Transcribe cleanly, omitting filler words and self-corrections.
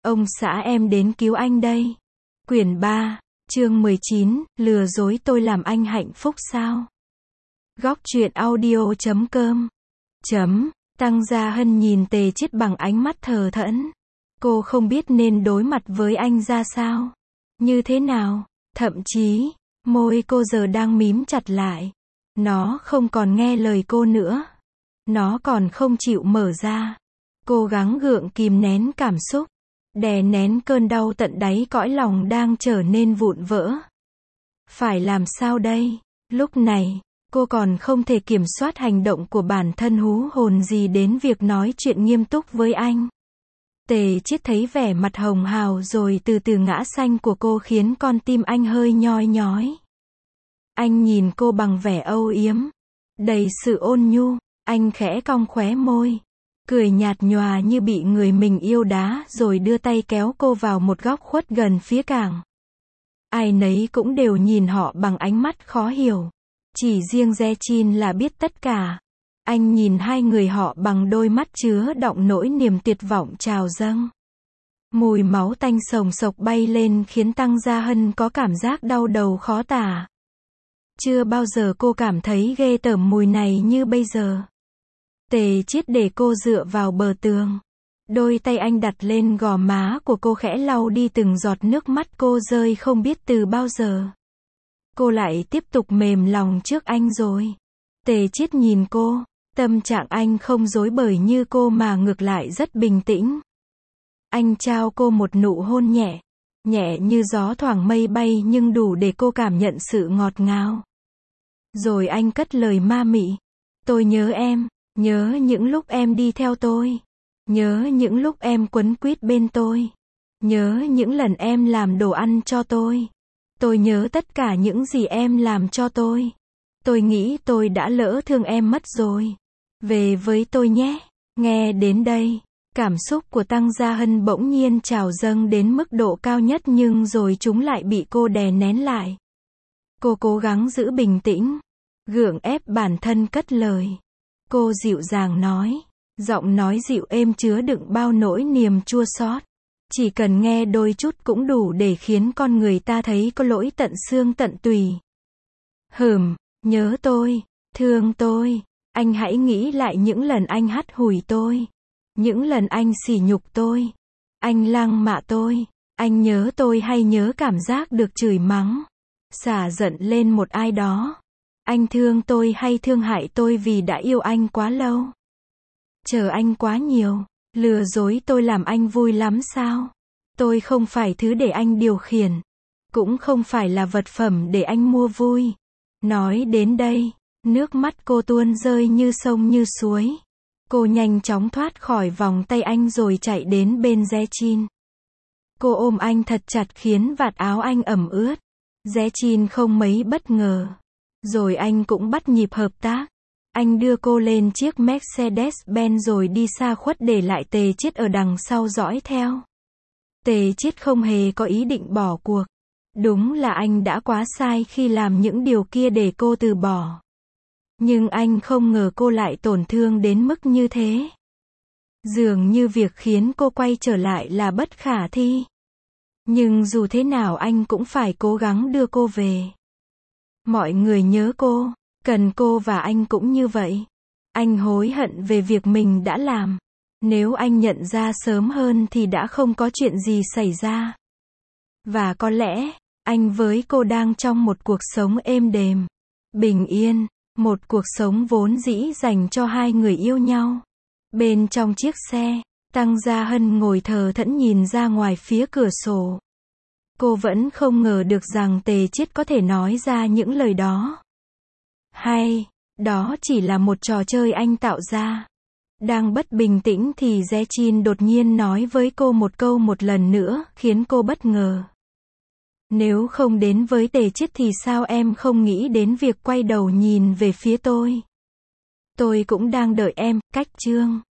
Ông xã em đến cứu anh đây. Quyển 3, chương 19, lừa dối tôi làm anh hạnh phúc sao? Góc truyện audio.com. Tăng Gia Hân nhìn Tề Chiết bằng ánh mắt thờ thẫn. Cô không biết nên đối mặt với anh ra sao. Như thế nào, thậm chí, môi cô giờ đang mím chặt lại. Nó không còn nghe lời cô nữa. Nó còn không chịu mở ra. Cố gắng gượng kìm nén cảm xúc. Đè nén cơn đau tận đáy cõi lòng đang trở nên vụn vỡ. Phải làm sao đây? Lúc này, cô còn không thể kiểm soát hành động của bản thân hú hồn gì đến việc nói chuyện nghiêm túc với anh. Tề Chiết thấy vẻ mặt hồng hào rồi từ từ ngã xanh của cô khiến con tim anh hơi nhoi nhói. Anh nhìn cô bằng vẻ âu yếm, đầy sự ôn nhu, anh khẽ cong khóe môi, cười nhạt nhòa như bị người mình yêu đá rồi đưa tay kéo cô vào một góc khuất gần phía cảng. Ai nấy cũng đều nhìn họ bằng ánh mắt khó hiểu. Chỉ riêng Ye-jin là biết tất cả. Anh nhìn hai người họ bằng đôi mắt chứa đọng nỗi niềm tuyệt vọng trào dâng. Mùi máu tanh sồng sộc bay lên khiến Tăng Gia Hân có cảm giác đau đầu khó tả. Chưa bao giờ cô cảm thấy ghê tởm mùi này như bây giờ. Tề Chiết để cô dựa vào bờ tường. Đôi tay anh đặt lên gò má của cô khẽ lau đi từng giọt nước mắt cô rơi không biết từ bao giờ. Cô lại tiếp tục mềm lòng trước anh rồi. Tề Chiết nhìn cô, tâm trạng anh không rối bời như cô mà ngược lại rất bình tĩnh. Anh trao cô một nụ hôn nhẹ, nhẹ như gió thoảng mây bay nhưng đủ để cô cảm nhận sự ngọt ngào. Rồi anh cất lời ma mị. Tôi nhớ em, nhớ những lúc em đi theo tôi. Nhớ những lúc em quấn quýt bên tôi. Nhớ những lần em làm đồ ăn cho tôi. Tôi nhớ tất cả những gì em làm cho tôi. Tôi nghĩ tôi đã lỡ thương em mất rồi. Về với tôi nhé. Nghe đến đây, cảm xúc của Tăng Gia Hân bỗng nhiên trào dâng đến mức độ cao nhất nhưng rồi chúng lại bị cô đè nén lại. Cô cố gắng giữ bình tĩnh, gượng ép bản thân cất lời. Cô dịu dàng nói, giọng nói dịu êm chứa đựng bao nỗi niềm chua xót. Chỉ cần nghe đôi chút cũng đủ để khiến con người ta thấy có lỗi tận xương tận tùy. Nhớ tôi, thương tôi. Anh hãy nghĩ lại những lần anh hắt hủi tôi. Những lần anh sỉ nhục tôi. Anh lăng mạ tôi. Anh nhớ tôi hay nhớ cảm giác được chửi mắng, xả giận lên một ai đó. Anh thương tôi hay thương hại tôi vì đã yêu anh quá lâu. Chờ anh quá nhiều. Lừa dối tôi làm anh vui lắm sao? Tôi không phải thứ để anh điều khiển. Cũng không phải là vật phẩm để anh mua vui. Nói đến đây, nước mắt cô tuôn rơi như sông như suối. Cô nhanh chóng thoát khỏi vòng tay anh rồi chạy đến bên Ye-jin. Cô ôm anh thật chặt khiến vạt áo anh ẩm ướt. Ye-jin không mấy bất ngờ. Rồi anh cũng bắt nhịp hợp tác. Anh đưa cô lên chiếc Mercedes-Benz rồi đi xa khuất để lại Tề Chiết ở đằng sau dõi theo. Tề Chiết không hề có ý định bỏ cuộc. Đúng là anh đã quá sai khi làm những điều kia để cô từ bỏ. Nhưng anh không ngờ cô lại tổn thương đến mức như thế. Dường như việc khiến cô quay trở lại là bất khả thi. Nhưng dù thế nào anh cũng phải cố gắng đưa cô về. Mọi người nhớ cô, cần cô và anh cũng như vậy. Anh hối hận về việc mình đã làm. Nếu anh nhận ra sớm hơn thì đã không có chuyện gì xảy ra. Và có lẽ, anh với cô đang trong một cuộc sống êm đềm, bình yên, một cuộc sống vốn dĩ dành cho hai người yêu nhau. Bên trong chiếc xe, Tăng Gia Hân ngồi thờ thẫn nhìn ra ngoài phía cửa sổ. Cô vẫn không ngờ được rằng Tề Chiết có thể nói ra những lời đó. Hay, đó chỉ là một trò chơi anh tạo ra. Đang bất bình tĩnh thì Ye-jin đột nhiên nói với cô một câu một lần nữa, khiến cô bất ngờ. Nếu không đến với Tề Chiết thì sao em không nghĩ đến việc quay đầu nhìn về phía tôi? Tôi cũng đang đợi em, cách chương.